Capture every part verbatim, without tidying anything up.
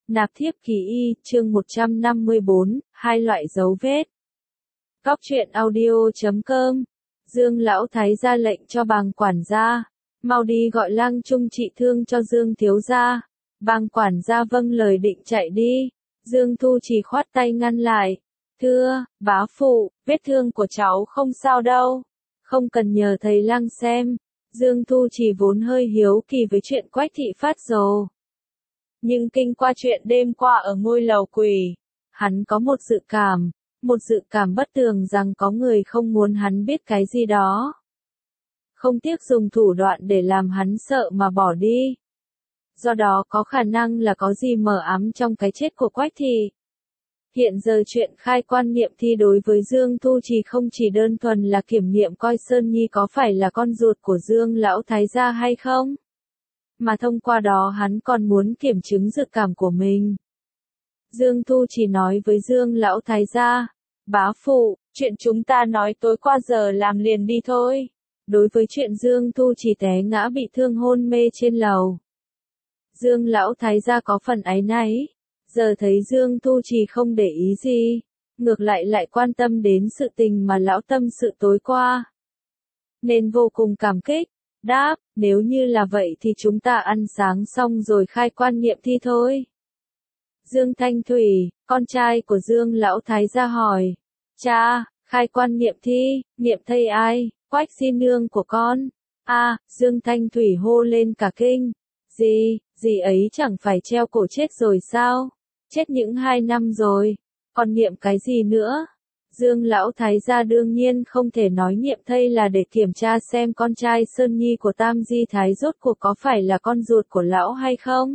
Nạp thiếp kỳ y, chương một trăm năm mươi bốn, hai loại dấu vết. Góc truyện audio chấm com. Dương lão thái ra lệnh cho bàng quản gia, mau đi gọi lang trung trị thương cho Dương thiếu gia. Bàng quản gia vâng lời định chạy đi. Dương Thu Trì khoát tay ngăn lại. Thưa, bá phụ, vết thương của cháu không sao đâu. Không cần nhờ thầy lang xem. Dương Thu Trì vốn hơi hiếu kỳ với chuyện Quách thị phát rồ. Nhưng kinh qua chuyện đêm qua ở ngôi lầu quỷ, hắn có một dự cảm, một dự cảm bất tường rằng có người không muốn hắn biết cái gì đó. Không tiếc dùng thủ đoạn để làm hắn sợ mà bỏ đi. Do đó có khả năng là có gì mờ ám trong cái chết của Quách thị. Hiện giờ chuyện khai quan nghiệm thi đối với Dương Thu Trì không chỉ đơn thuần là kiểm nghiệm coi Sơn Nhi có phải là con ruột của Dương lão thái gia hay không, mà thông qua đó hắn còn muốn kiểm chứng dự cảm của mình. Dương Thu Trì nói với Dương lão thái gia, bá phụ, chuyện chúng ta nói tối qua giờ làm liền đi thôi. Đối với chuyện Dương Thu Trì té ngã bị thương hôn mê trên lầu, Dương lão thái gia có phần áy náy. Giờ thấy Dương Thu Trì không để ý gì, ngược lại lại quan tâm đến sự tình mà lão tâm sự tối qua, nên vô cùng cảm kích. Đáp, nếu như là vậy thì chúng ta ăn sáng xong rồi khai quan nghiệm thi thôi. Dương Thanh Thủy, con trai của Dương lão thái gia hỏi, cha, khai quan nghiệm thi, nghiệm thầy ai? Quách di nương của con. A, à, Dương Thanh Thủy hô lên cả kinh. Gì, gì ấy chẳng phải treo cổ chết rồi sao? Chết những hai năm rồi, còn nghiệm cái gì nữa? Dương lão thái gia đương nhiên không thể nói nghiệm thây là để kiểm tra xem con trai Sơn Nhi của Tam Di Thái rốt cuộc có phải là con ruột của lão hay không.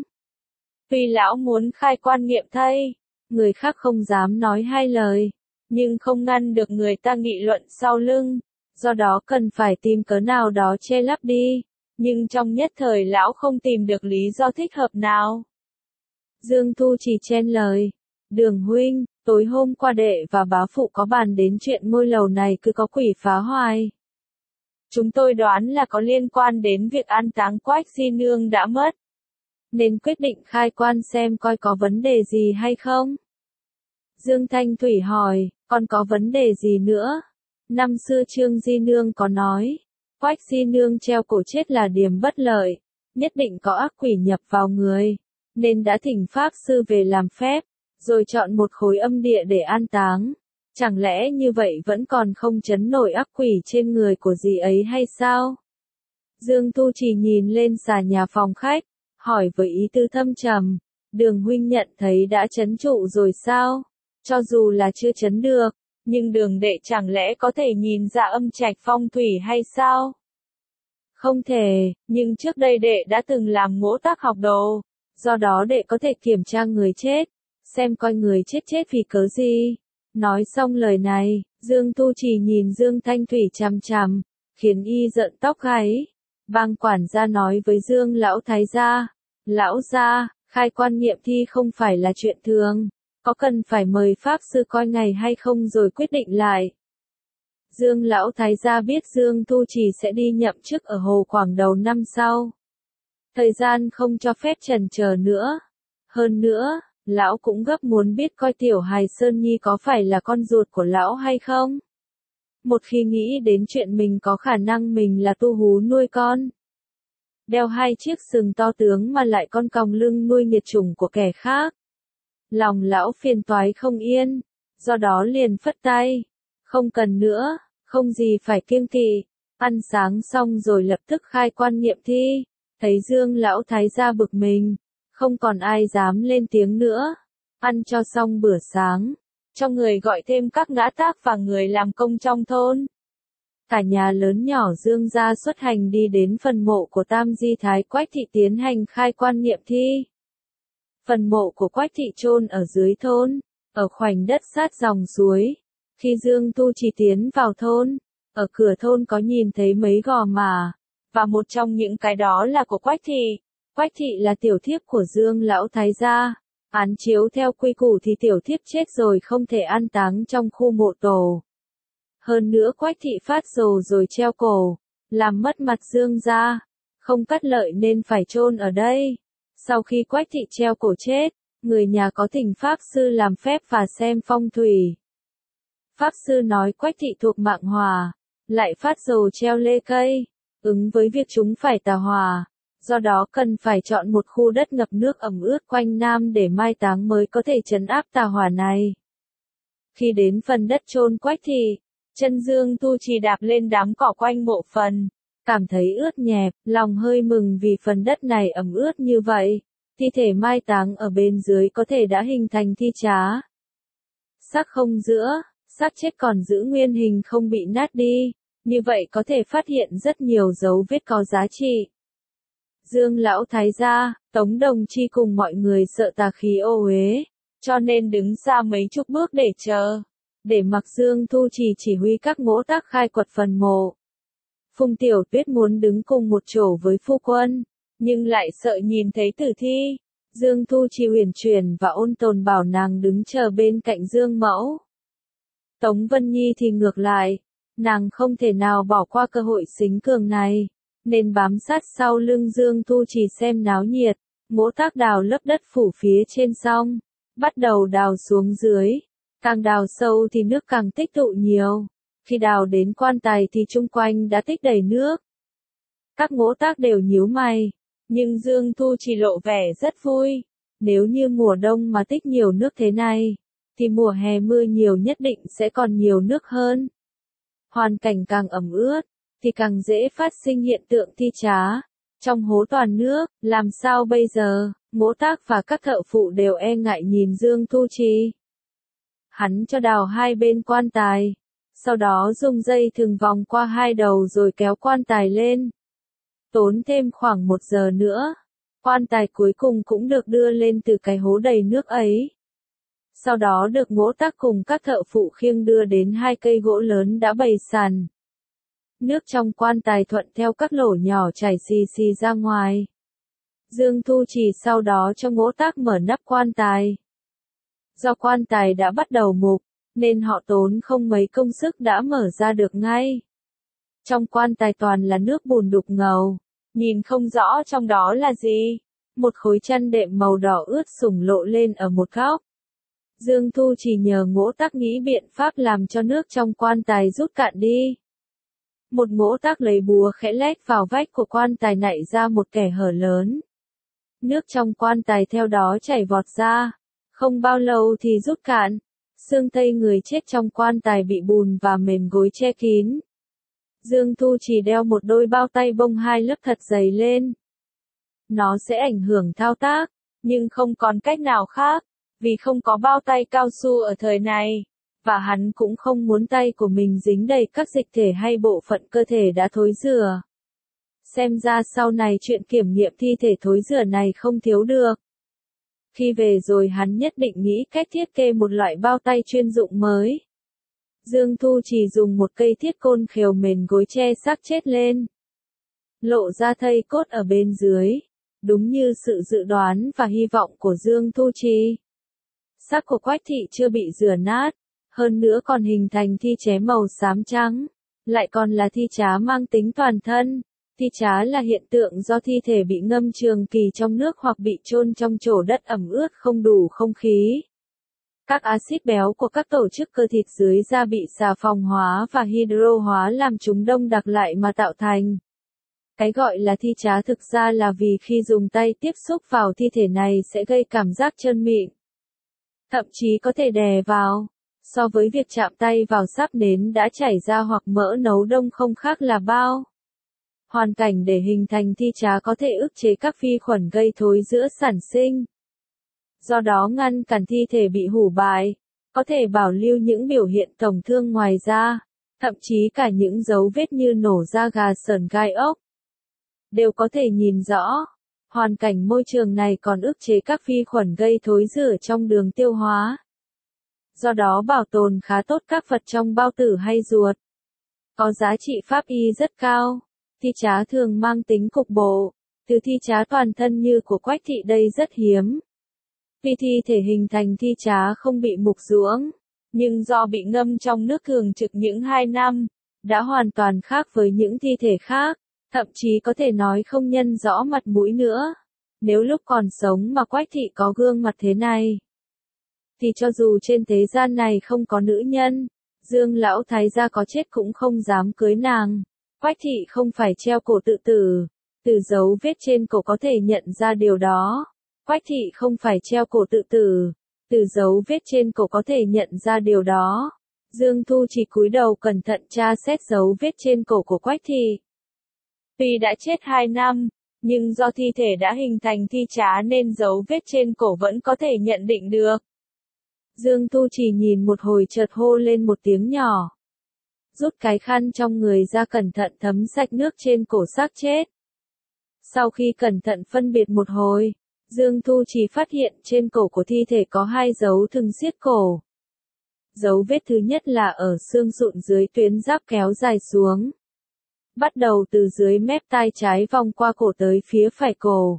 Tuy lão muốn khai quan nghiệm thây, người khác không dám nói hai lời, nhưng không ngăn được người ta nghị luận sau lưng, do đó cần phải tìm cớ nào đó che lấp đi, nhưng trong nhất thời lão không tìm được lý do thích hợp nào. Dương Thu Trì chen lời, Đường huynh, tối hôm qua đệ và bá phụ có bàn đến chuyện ngôi lầu này cứ có quỷ phá hoài. Chúng tôi đoán là có liên quan đến việc an táng Quách di nương đã mất, nên quyết định khai quan xem coi có vấn đề gì hay không. Dương Thanh Thủy hỏi, còn có vấn đề gì nữa? Năm xưa Trương di nương có nói, Quách di nương treo cổ chết là điểm bất lợi, nhất định có ác quỷ nhập vào người, nên đã thỉnh pháp sư về làm phép, rồi chọn một khối âm địa để an táng. Chẳng lẽ như vậy vẫn còn không chấn nổi ác quỷ trên người của dì ấy hay sao? Dương Thu Trì nhìn lên xà nhà phòng khách, hỏi với ý tư thâm trầm, Đường huynh nhận thấy đã chấn trụ rồi sao? Cho dù là chưa chấn được, nhưng Đường đệ chẳng lẽ có thể nhìn ra âm trạch phong thủy hay sao? Không thể, nhưng trước đây đệ đã từng làm ngũ tác học đồ, do đó đệ có thể kiểm tra người chết, xem coi người chết chết vì cớ gì. Nói xong lời này, Dương Thu Trì nhìn Dương Thanh Thủy chằm chằm, khiến y giận tóc gáy. Bàng quản gia nói với Dương lão thái gia, lão gia, khai quan nghiệm thi không phải là chuyện thường, có cần phải mời pháp sư coi ngày hay không rồi quyết định lại. Dương lão thái gia biết Dương Thu Trì sẽ đi nhậm chức ở Hồ Quảng đầu năm sau. Thời gian không cho phép chần chờ nữa. Hơn nữa, lão cũng gấp muốn biết coi tiểu hài Sơn Nhi có phải là con ruột của lão hay không. Một khi nghĩ đến chuyện mình có khả năng mình là tu hú nuôi con, đeo hai chiếc sừng to tướng mà lại con còng lưng nuôi nghiệt chủng của kẻ khác, lòng lão phiền toái không yên, do đó liền phất tay, không cần nữa, không gì phải kiêng kỵ. Ăn sáng xong rồi lập tức khai quan nghiệm thi. Thấy Dương lão thái gia bực mình, không còn ai dám lên tiếng nữa. Ăn cho xong bữa sáng, cho người gọi thêm các ngã tác và người làm công trong thôn. Cả nhà lớn nhỏ Dương gia xuất hành đi đến phần mộ của Tam Di Thái Quách thị tiến hành khai quan nghiệm thi. Phần mộ của Quách thị chôn ở dưới thôn, ở khoảnh đất sát dòng suối. Khi Dương Tu Trì tiến vào thôn, ở cửa thôn có nhìn thấy mấy gò mả, và một trong những cái đó là của Quách thị. Quách thị là tiểu thiếp của Dương lão thái gia. Án chiếu theo quy củ thì tiểu thiếp chết rồi không thể an táng trong khu mộ tổ. Hơn nữa Quách thị phát rồ rồi treo cổ, làm mất mặt Dương gia, không cắt lợi nên phải chôn ở đây. Sau khi Quách thị treo cổ chết, người nhà có thỉnh Pháp Sư làm phép và xem phong thủy. Pháp Sư nói Quách thị thuộc mạng hòa, lại phát dầu treo lê cây, ứng với việc chúng phải tà hòa, do đó cần phải chọn một khu đất ngập nước ẩm ướt quanh nam để mai táng mới có thể trấn áp tà hỏa này. Khi đến phần đất chôn Quách thị, chân Dương Tu Trì đạp lên đám cỏ quanh mộ phần, cảm thấy ướt nhẹp, lòng hơi mừng vì phần đất này ẩm ướt như vậy, thi thể mai táng ở bên dưới có thể đã hình thành thi trá. Xác không giữa, xác chết còn giữ nguyên hình không bị nát đi, như vậy có thể phát hiện rất nhiều dấu vết có giá trị. Dương lão thái gia, Tống Đồng Chi cùng mọi người sợ tà khí ô uế, cho nên đứng xa mấy chục bước để chờ, để mặc Dương Tu Trì chỉ huy các ngỗ tác khai quật phần mộ. Phùng Tiểu Tuyết muốn đứng cùng một chỗ với phu quân, nhưng lại sợ nhìn thấy tử thi. Dương Tu Trì huyền chuyển và ôn tồn bảo nàng đứng chờ bên cạnh Dương Mẫu. Tống Vân Nhi thì ngược lại, nàng không thể nào bỏ qua cơ hội xính cường này, nên bám sát sau lưng Dương Tu Trì xem náo nhiệt, ngỗ tác đào lớp đất phủ phía trên xong, bắt đầu đào xuống dưới, càng đào sâu thì nước càng tích tụ nhiều, khi đào đến quan tài thì chung quanh đã tích đầy nước. Các ngỗ tác đều nhíu mày, nhưng Dương Tu Trì lộ vẻ rất vui, nếu như mùa đông mà tích nhiều nước thế này, thì mùa hè mưa nhiều nhất định sẽ còn nhiều nước hơn. Hoàn cảnh càng ẩm ướt, thì càng dễ phát sinh hiện tượng thi trá. Trong hố toàn nước, làm sao bây giờ, ngỗ tác và các thợ phụ đều e ngại nhìn Dương Tu Trì. Hắn cho đào hai bên quan tài, sau đó dùng dây thừng vòng qua hai đầu rồi kéo quan tài lên. Tốn thêm khoảng một giờ nữa, quan tài cuối cùng cũng được đưa lên từ cái hố đầy nước ấy. Sau đó được ngỗ tác cùng các thợ phụ khiêng đưa đến hai cây gỗ lớn đã bày sàn. Nước trong quan tài thuận theo các lỗ nhỏ chảy xì xì ra ngoài. Dương Tu Trì sau đó cho ngỗ tác mở nắp quan tài. Do quan tài đã bắt đầu mục, nên họ tốn không mấy công sức đã mở ra được ngay. Trong quan tài toàn là nước bùn đục ngầu, nhìn không rõ trong đó là gì. Một khối chăn đệm màu đỏ ướt sủng lộ lên ở một góc. Dương Tu Trì nhờ ngỗ tác nghĩ biện pháp làm cho nước trong quan tài rút cạn đi. Một ngỗ tác lấy búa khẽ lách vào vách của quan tài nạy ra một kẻ hở lớn. Nước trong quan tài theo đó chảy vọt ra, không bao lâu thì rút cạn. Xương tây người chết trong quan tài bị bùn và mền gối che kín. Dương Tu Trì đeo một đôi bao tay bông hai lớp thật dày lên. Nó sẽ ảnh hưởng thao tác, nhưng không còn cách nào khác, vì không có bao tay cao su ở thời này, và hắn cũng không muốn tay của mình dính đầy các dịch thể hay bộ phận cơ thể đã thối rữa. Xem ra sau này chuyện kiểm nghiệm thi thể thối rữa này không thiếu được. Khi về rồi hắn nhất định nghĩ cách thiết kế một loại bao tay chuyên dụng mới. Dương Tu Trì dùng một cây thiết côn khều mền gối che xác chết lên. Lộ ra thây cốt ở bên dưới, đúng như sự dự đoán và hy vọng của Dương Tu Trì. Xác của Quách thị chưa bị rửa nát, hơn nữa còn hình thành thi chế màu xám trắng, lại còn là thi trá mang tính toàn thân. Thi trá là hiện tượng do thi thể bị ngâm trường kỳ trong nước hoặc bị chôn trong chỗ đất ẩm ướt không đủ không khí. Các axit béo của các tổ chức cơ thịt dưới da bị xà phòng hóa và hydro hóa làm chúng đông đặc lại mà tạo thành. Cái gọi là thi trá thực ra là vì khi dùng tay tiếp xúc vào thi thể này sẽ gây cảm giác trơn mịn. Thậm chí có thể đè vào. So với việc chạm tay vào sáp nến đã chảy ra hoặc mỡ nấu đông không khác là bao. Hoàn cảnh để hình thành thi trá có thể ức chế các vi khuẩn gây thối rữa sản sinh. Do đó ngăn cản thi thể bị hủ bại, có thể bảo lưu những biểu hiện tổn thương ngoài da, thậm chí cả những dấu vết như nổ da gà sởn gai ốc. Đều có thể nhìn rõ. Hoàn cảnh môi trường này còn ức chế các vi khuẩn gây thối rữa trong đường tiêu hóa. Do đó bảo tồn khá tốt các vật trong bao tử hay ruột. Có giá trị pháp y rất cao. Thi trá thường mang tính cục bộ, từ thi trá toàn thân như của Quách thị đây rất hiếm. Vì thi thể hình thành thi trá không bị mục ruỗng, nhưng do bị ngâm trong nước thường trực những hai năm, đã hoàn toàn khác với những thi thể khác, thậm chí có thể nói không nhân rõ mặt mũi nữa. Nếu lúc còn sống mà Quách thị có gương mặt thế này, thì cho dù trên thế gian này không có nữ nhân, Dương lão thái gia có chết cũng không dám cưới nàng. Quách thị không phải treo cổ tự tử, từ dấu vết trên cổ có thể nhận ra điều đó. Quách thị không phải treo cổ tự tử, từ dấu vết trên cổ có thể nhận ra điều đó. Dương Thu chỉ cúi đầu cẩn thận tra xét dấu vết trên cổ của Quách thị. Tuy đã chết hai năm, nhưng do thi thể đã hình thành thi trá nên dấu vết trên cổ vẫn có thể nhận định được. Dương Thu chỉ nhìn một hồi chợt hô lên một tiếng nhỏ. Rút cái khăn trong người ra cẩn thận thấm sạch nước trên cổ xác chết. Sau khi cẩn thận phân biệt một hồi, Dương Thu chỉ phát hiện trên cổ của thi thể có hai dấu thừng siết cổ. Dấu vết thứ nhất là ở xương sụn dưới tuyến giáp kéo dài xuống. Bắt đầu từ dưới mép tai trái vòng qua cổ tới phía phải cổ.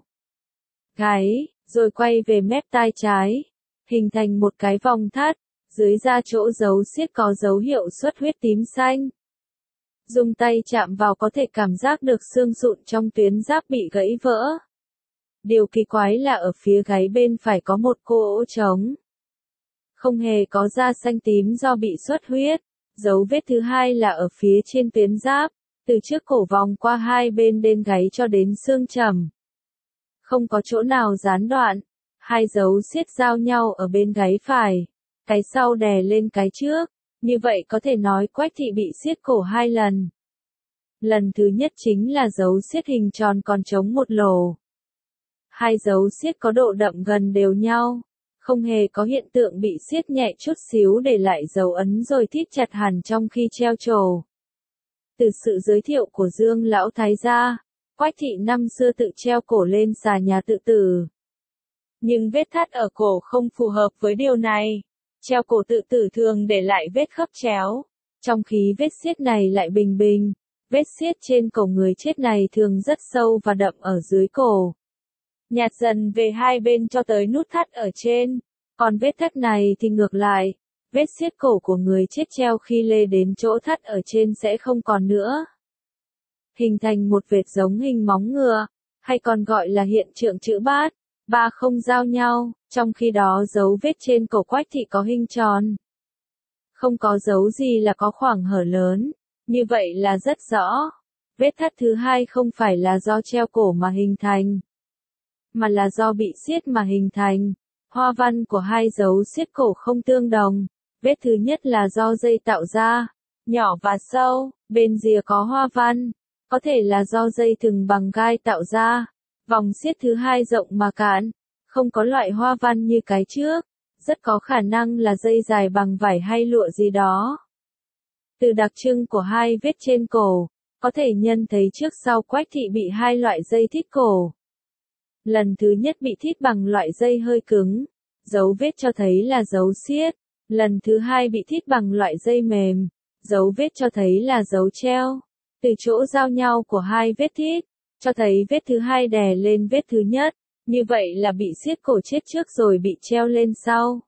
Gáy, rồi quay về mép tai trái, hình thành một cái vòng thắt, dưới da chỗ dấu siết có dấu hiệu xuất huyết tím xanh. Dùng tay chạm vào có thể cảm giác được xương sụn trong tuyến giáp bị gãy vỡ. Điều kỳ quái là ở phía gáy bên phải có một cô ỗ trống. Không hề có da xanh tím do bị xuất huyết. Dấu vết thứ hai là ở phía trên tuyến giáp, từ trước cổ vòng qua hai bên đên gáy cho đến xương chẩm. Không có chỗ nào gián đoạn. Hai dấu siết giao nhau ở bên gáy phải. Cái sau đè lên cái trước. Như vậy có thể nói Quách thị bị siết cổ hai lần. Lần thứ nhất chính là dấu siết hình tròn còn trống một lỗ. Hai dấu siết có độ đậm gần đều nhau. Không hề có hiện tượng bị siết nhẹ chút xíu để lại dấu ấn rồi thít chặt hẳn trong khi treo trổ. Từ sự giới thiệu của Dương lão thái gia, Quách thị năm xưa tự treo cổ lên xà nhà tự tử. Nhưng vết thắt ở cổ không phù hợp với điều này. Treo cổ tự tử thường để lại vết khớp chéo, trong khi vết siết này lại bình bình. Vết siết trên cổ người chết này thường rất sâu và đậm ở dưới cổ. Nhạt dần về hai bên cho tới nút thắt ở trên. Còn vết thắt này thì ngược lại. Vết siết cổ của người chết treo khi lê đến chỗ thắt ở trên sẽ không còn nữa. Hình thành một vệt giống hình móng ngựa, hay còn gọi là hiện tượng chữ bát. Ba không giao nhau, trong khi đó dấu vết trên cổ Quách thị có hình tròn. Không có dấu gì là có khoảng hở lớn, như vậy là rất rõ. Vết thắt thứ hai không phải là do treo cổ mà hình thành, mà là do bị siết mà hình thành. Hoa văn của hai dấu siết cổ không tương đồng. Vết thứ nhất là do dây tạo ra, nhỏ và sâu, bên rìa có hoa văn, có thể là do dây thừng bằng gai tạo ra. Vòng siết thứ hai rộng mà cạn, không có loại hoa văn như cái trước, rất có khả năng là dây dài bằng vải hay lụa gì đó. Từ đặc trưng của hai vết trên cổ, có thể nhận thấy trước sau Quách thị bị hai loại dây thít cổ. Lần thứ nhất bị thít bằng loại dây hơi cứng, dấu vết cho thấy là dấu siết. Lần thứ hai bị thít bằng loại dây mềm, dấu vết cho thấy là dấu treo. Từ chỗ giao nhau của hai vết thít, cho thấy vết thứ hai đè lên vết thứ nhất, như vậy là bị siết cổ chết trước rồi bị treo lên sau.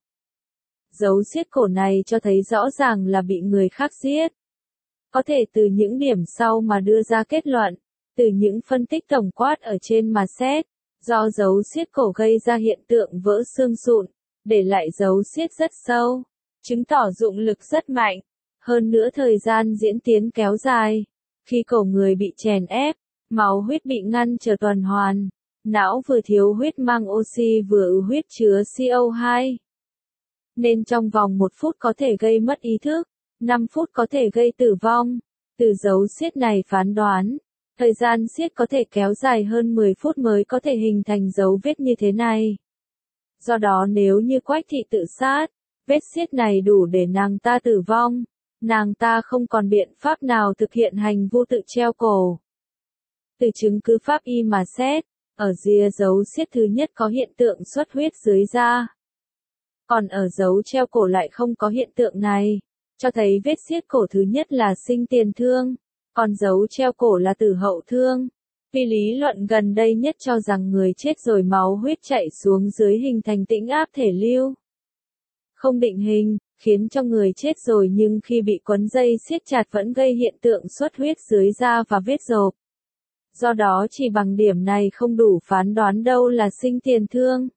Dấu siết cổ này cho thấy rõ ràng là bị người khác giết. Có thể từ những điểm sau mà đưa ra kết luận, từ những phân tích tổng quát ở trên mà xét, do dấu siết cổ gây ra hiện tượng vỡ xương sụn, để lại dấu siết rất sâu, chứng tỏ dụng lực rất mạnh, hơn nữa thời gian diễn tiến kéo dài. Khi cổ người bị chèn ép, máu huyết bị ngăn trở tuần hoàn, não vừa thiếu huyết mang oxy vừa ứ huyết chứa xê o hai. Nên trong vòng một phút có thể gây mất ý thức, năm phút có thể gây tử vong. Từ dấu siết này phán đoán, thời gian siết có thể kéo dài hơn mười phút mới có thể hình thành dấu vết như thế này. Do đó nếu như Quách thị tự sát, vết siết này đủ để nàng ta tử vong, nàng ta không còn biện pháp nào thực hiện hành vu tự treo cổ. Từ chứng cứ pháp y mà xét, ở rìa dấu siết thứ nhất có hiện tượng xuất huyết dưới da. Còn ở dấu treo cổ lại không có hiện tượng này, cho thấy vết siết cổ thứ nhất là sinh tiền thương, còn dấu treo cổ là tử hậu thương. Vì lý luận gần đây nhất cho rằng người chết rồi máu huyết chảy xuống dưới hình thành tĩnh áp thể lưu. Không định hình, khiến cho người chết rồi nhưng khi bị quấn dây siết chặt vẫn gây hiện tượng xuất huyết dưới da và vết rộp. Do đó chỉ bằng điểm này không đủ phán đoán đâu là sinh tiền thương.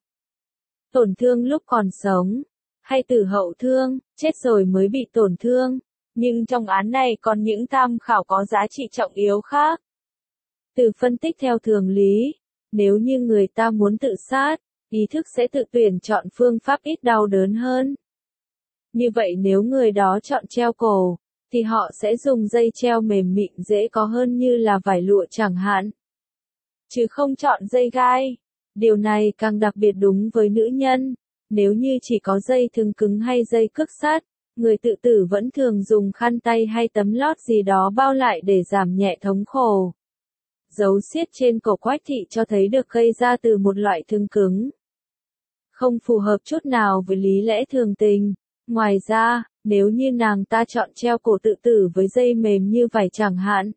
Tổn thương lúc còn sống, hay tử hậu thương, chết rồi mới bị tổn thương. Nhưng trong án này còn những tham khảo có giá trị trọng yếu khác. Từ phân tích theo thường lý, nếu như người ta muốn tự sát, ý thức sẽ tự tuyển chọn phương pháp ít đau đớn hơn. Như vậy nếu người đó chọn treo cổ, thì họ sẽ dùng dây treo mềm mịn dễ có hơn như là vải lụa chẳng hạn. Chứ không chọn dây gai. Điều này càng đặc biệt đúng với nữ nhân. Nếu như chỉ có dây thừng cứng hay dây cước sắt, người tự tử vẫn thường dùng khăn tay hay tấm lót gì đó bao lại để giảm nhẹ thống khổ. Dấu xiết trên cổ Quách thị cho thấy được gây ra từ một loại thừng cứng. Không phù hợp chút nào với lý lẽ thường tình. Ngoài ra, nếu như nàng ta chọn treo cổ tự tử với dây mềm như vải chẳng hạn,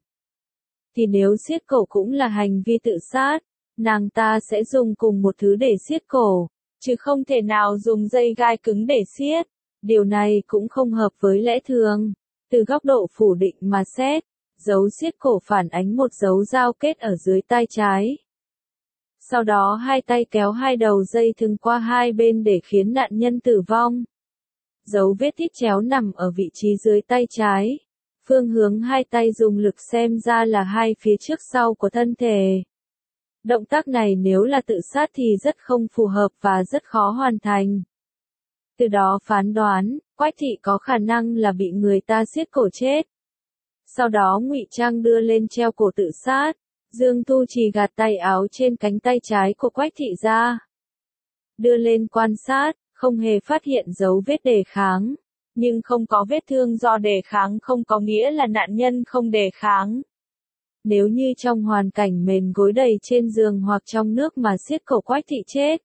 thì nếu siết cổ cũng là hành vi tự sát, nàng ta sẽ dùng cùng một thứ để siết cổ, chứ không thể nào dùng dây gai cứng để siết. Điều này cũng không hợp với lẽ thường. Từ góc độ phủ định mà xét, dấu siết cổ phản ánh một dấu giao kết ở dưới tay trái. Sau đó hai tay kéo hai đầu dây thừng qua hai bên để khiến nạn nhân tử vong. Dấu vết thít chéo nằm ở vị trí dưới tay trái. Phương hướng hai tay dùng lực xem ra là hai phía trước sau của thân thể. Động tác này nếu là tự sát thì rất không phù hợp và rất khó hoàn thành. Từ đó phán đoán, Quách thị có khả năng là bị người ta siết cổ chết. Sau đó ngụy trang đưa lên treo cổ tự sát. Dương Thu Trì gạt tay áo trên cánh tay trái của Quách thị ra. Đưa lên quan sát, không hề phát hiện dấu vết đề kháng. Nhưng không có vết thương do đề kháng không có nghĩa là nạn nhân không đề kháng. Nếu như trong hoàn cảnh mền gối đầy trên giường hoặc trong nước mà siết cổ Quách thị chết,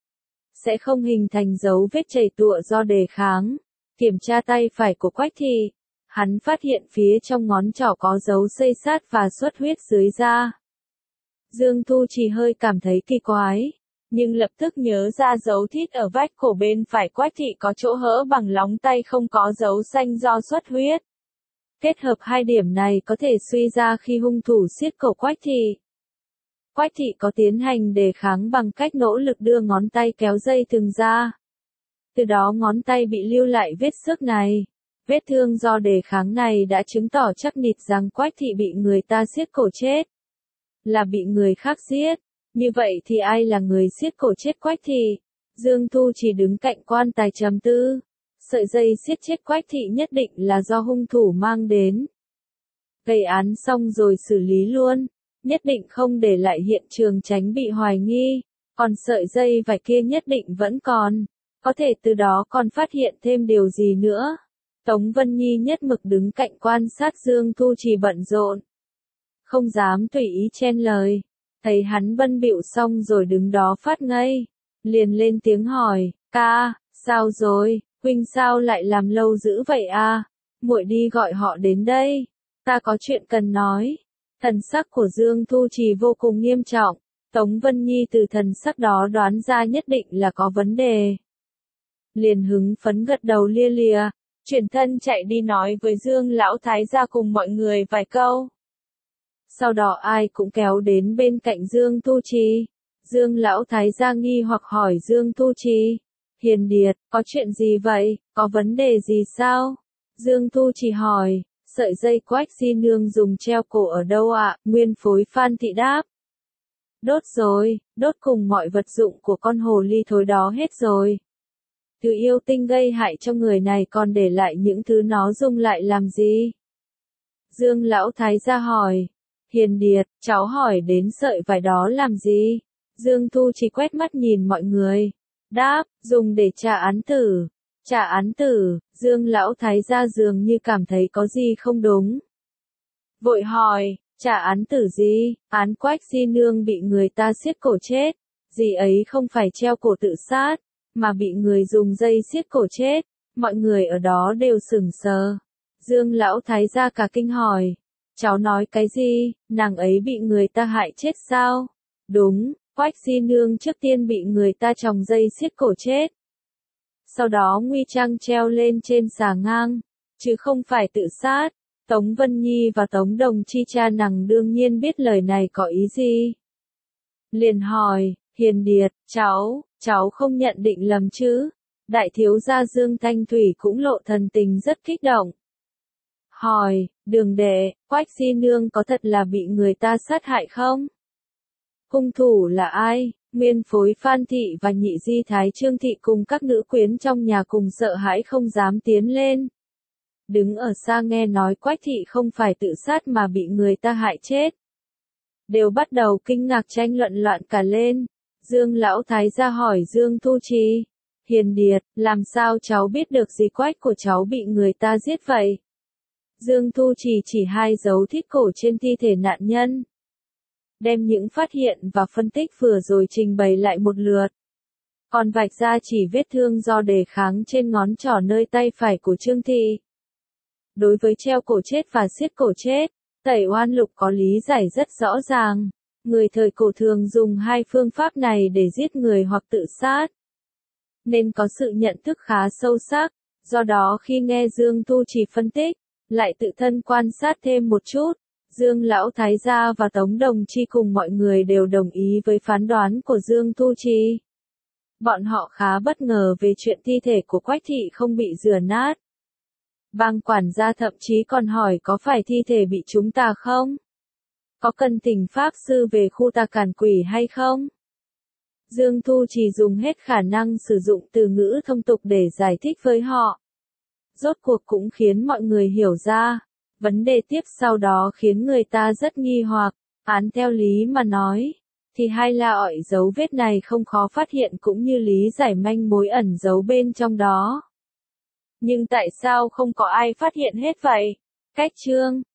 sẽ không hình thành dấu vết chảy tụa do đề kháng. Kiểm tra tay phải của Quách thị, hắn phát hiện phía trong ngón trỏ có dấu xây sát và xuất huyết dưới da. Dương Thu Trì hơi cảm thấy kỳ quái, nhưng lập tức nhớ ra dấu thít ở vách cổ bên phải Quách thị có chỗ hở bằng lóng tay không có dấu xanh do xuất huyết. Kết hợp hai điểm này có thể suy ra khi hung thủ siết cổ Quách thị, Quách thị có tiến hành đề kháng bằng cách nỗ lực đưa ngón tay kéo dây thừng ra. Từ đó ngón tay bị lưu lại vết xước này. Vết thương do đề kháng này đã chứng tỏ chắc nịch rằng Quách thị bị người ta siết cổ chết. Là bị người khác giết. Như vậy thì ai là người siết cổ chết Quách thị? Dương Thu chỉ đứng cạnh quan tài trầm tư. Sợi dây siết chết Quách thị nhất định là do hung thủ mang đến. Gây án xong rồi xử lý luôn. Nhất định không để lại hiện trường tránh bị hoài nghi. Còn sợi dây vải kia nhất định vẫn còn. Có thể từ đó còn phát hiện thêm điều gì nữa. Tống Vân Nhi nhất mực đứng cạnh quan sát Dương Thu Trì bận rộn. Không dám tùy ý chen lời. Thấy hắn bận bịu xong rồi đứng đó phát ngây. Liền lên tiếng hỏi, ca, sao rồi, huynh sao lại làm lâu dữ vậy à? Muội đi gọi họ đến đây. Ta có chuyện cần nói. Thần sắc của Dương Thu Trì vô cùng nghiêm trọng. Tống Vân Nhi từ thần sắc đó đoán ra nhất định là có vấn đề. Liền hứng phấn gật đầu lia lịa. Chuyển thân chạy đi nói với Dương Lão Thái gia cùng mọi người vài câu. Sau đó ai cũng kéo đến bên cạnh Dương Thu Trì. Dương Lão Thái gia nghi hoặc hỏi Dương Thu Trì. Hiền Điệt, có chuyện gì vậy, có vấn đề gì sao? Dương Thu Trì hỏi, sợi dây Quách Di Nương dùng treo cổ ở đâu ạ? À? Nguyên phối Phan Thị đáp. Đốt rồi, đốt cùng mọi vật dụng của con hồ ly thối đó hết rồi. Thứ yêu tinh gây hại cho người này còn để lại những thứ nó dùng lại làm gì? Dương Lão Thái gia hỏi. Hiền Điệt, cháu hỏi đến sợi vải đó làm gì? Dương Thu chỉ quét mắt nhìn mọi người. Đáp, dùng để trả án tử. Trả án tử, Dương Lão Thái gia dường như cảm thấy có gì không đúng. Vội hỏi, trả án tử gì? Án Quách Di Nương bị người ta siết cổ chết. Dì ấy không phải treo cổ tự sát, mà bị người dùng dây siết cổ chết. Mọi người ở đó đều sửng sờ. Dương Lão Thái gia cả kinh hỏi. Cháu nói cái gì, nàng ấy bị người ta hại chết sao? Đúng, Quách Di Nương trước tiên bị người ta tròng dây siết cổ chết. Sau đó nguy trang treo lên trên xà ngang, chứ không phải tự sát. Tống Vân Nhi và Tống Đồng Chi cha nàng đương nhiên biết lời này có ý gì. Liền hỏi, Hiền Điệt, cháu, cháu không nhận định lầm chứ? Đại thiếu gia Dương Thanh Thủy cũng lộ thần tình rất kích động. Hỏi, Đường đệ, Quách Di Nương có thật là bị người ta sát hại không? Hung thủ là ai? Nguyên phối Phan Thị và Nhị Di Thái Trương Thị cùng các nữ quyến trong nhà cùng sợ hãi không dám tiến lên. Đứng ở xa nghe nói Quách Thị không phải tự sát mà bị người ta hại chết. Đều bắt đầu kinh ngạc tranh luận loạn cả lên. Dương Lão Thái gia hỏi Dương Thu Trì, Hiền Điệt, làm sao cháu biết được gì Quách của cháu bị người ta giết vậy? Dương Thu Trì chỉ hai dấu thiết cổ trên thi thể nạn nhân. Đem những phát hiện và phân tích vừa rồi trình bày lại một lượt. Còn vạch ra chỉ vết thương do đề kháng trên ngón trỏ nơi tay phải của Trương Thị. Đối với treo cổ chết và siết cổ chết, Tẩy Oan Lục có lý giải rất rõ ràng. Người thời cổ thường dùng hai phương pháp này để giết người hoặc tự sát. Nên có sự nhận thức khá sâu sắc, do đó khi nghe Dương Thu Trì phân tích, lại tự thân quan sát thêm một chút. Dương Lão Thái gia và Tống Đồng Chi cùng mọi người đều đồng ý với phán đoán của Dương Thu Trì. Bọn họ khá bất ngờ về chuyện thi thể của Quách Thị không bị rửa nát. Bang quản gia thậm chí còn hỏi có phải thi thể bị chúng ta không? Có cần thỉnh pháp sư về khu tà cản quỷ hay không? Dương Thu Trì dùng hết khả năng sử dụng từ ngữ thông tục để giải thích với họ. Rốt cuộc cũng khiến mọi người hiểu ra. Vấn đề tiếp sau đó khiến người ta rất nghi hoặc. Án theo lý mà nói, thì hai la ọi dấu vết này không khó phát hiện cũng như lý giải manh mối ẩn giấu bên trong đó. Nhưng tại sao không có ai phát hiện hết vậy? Cách chương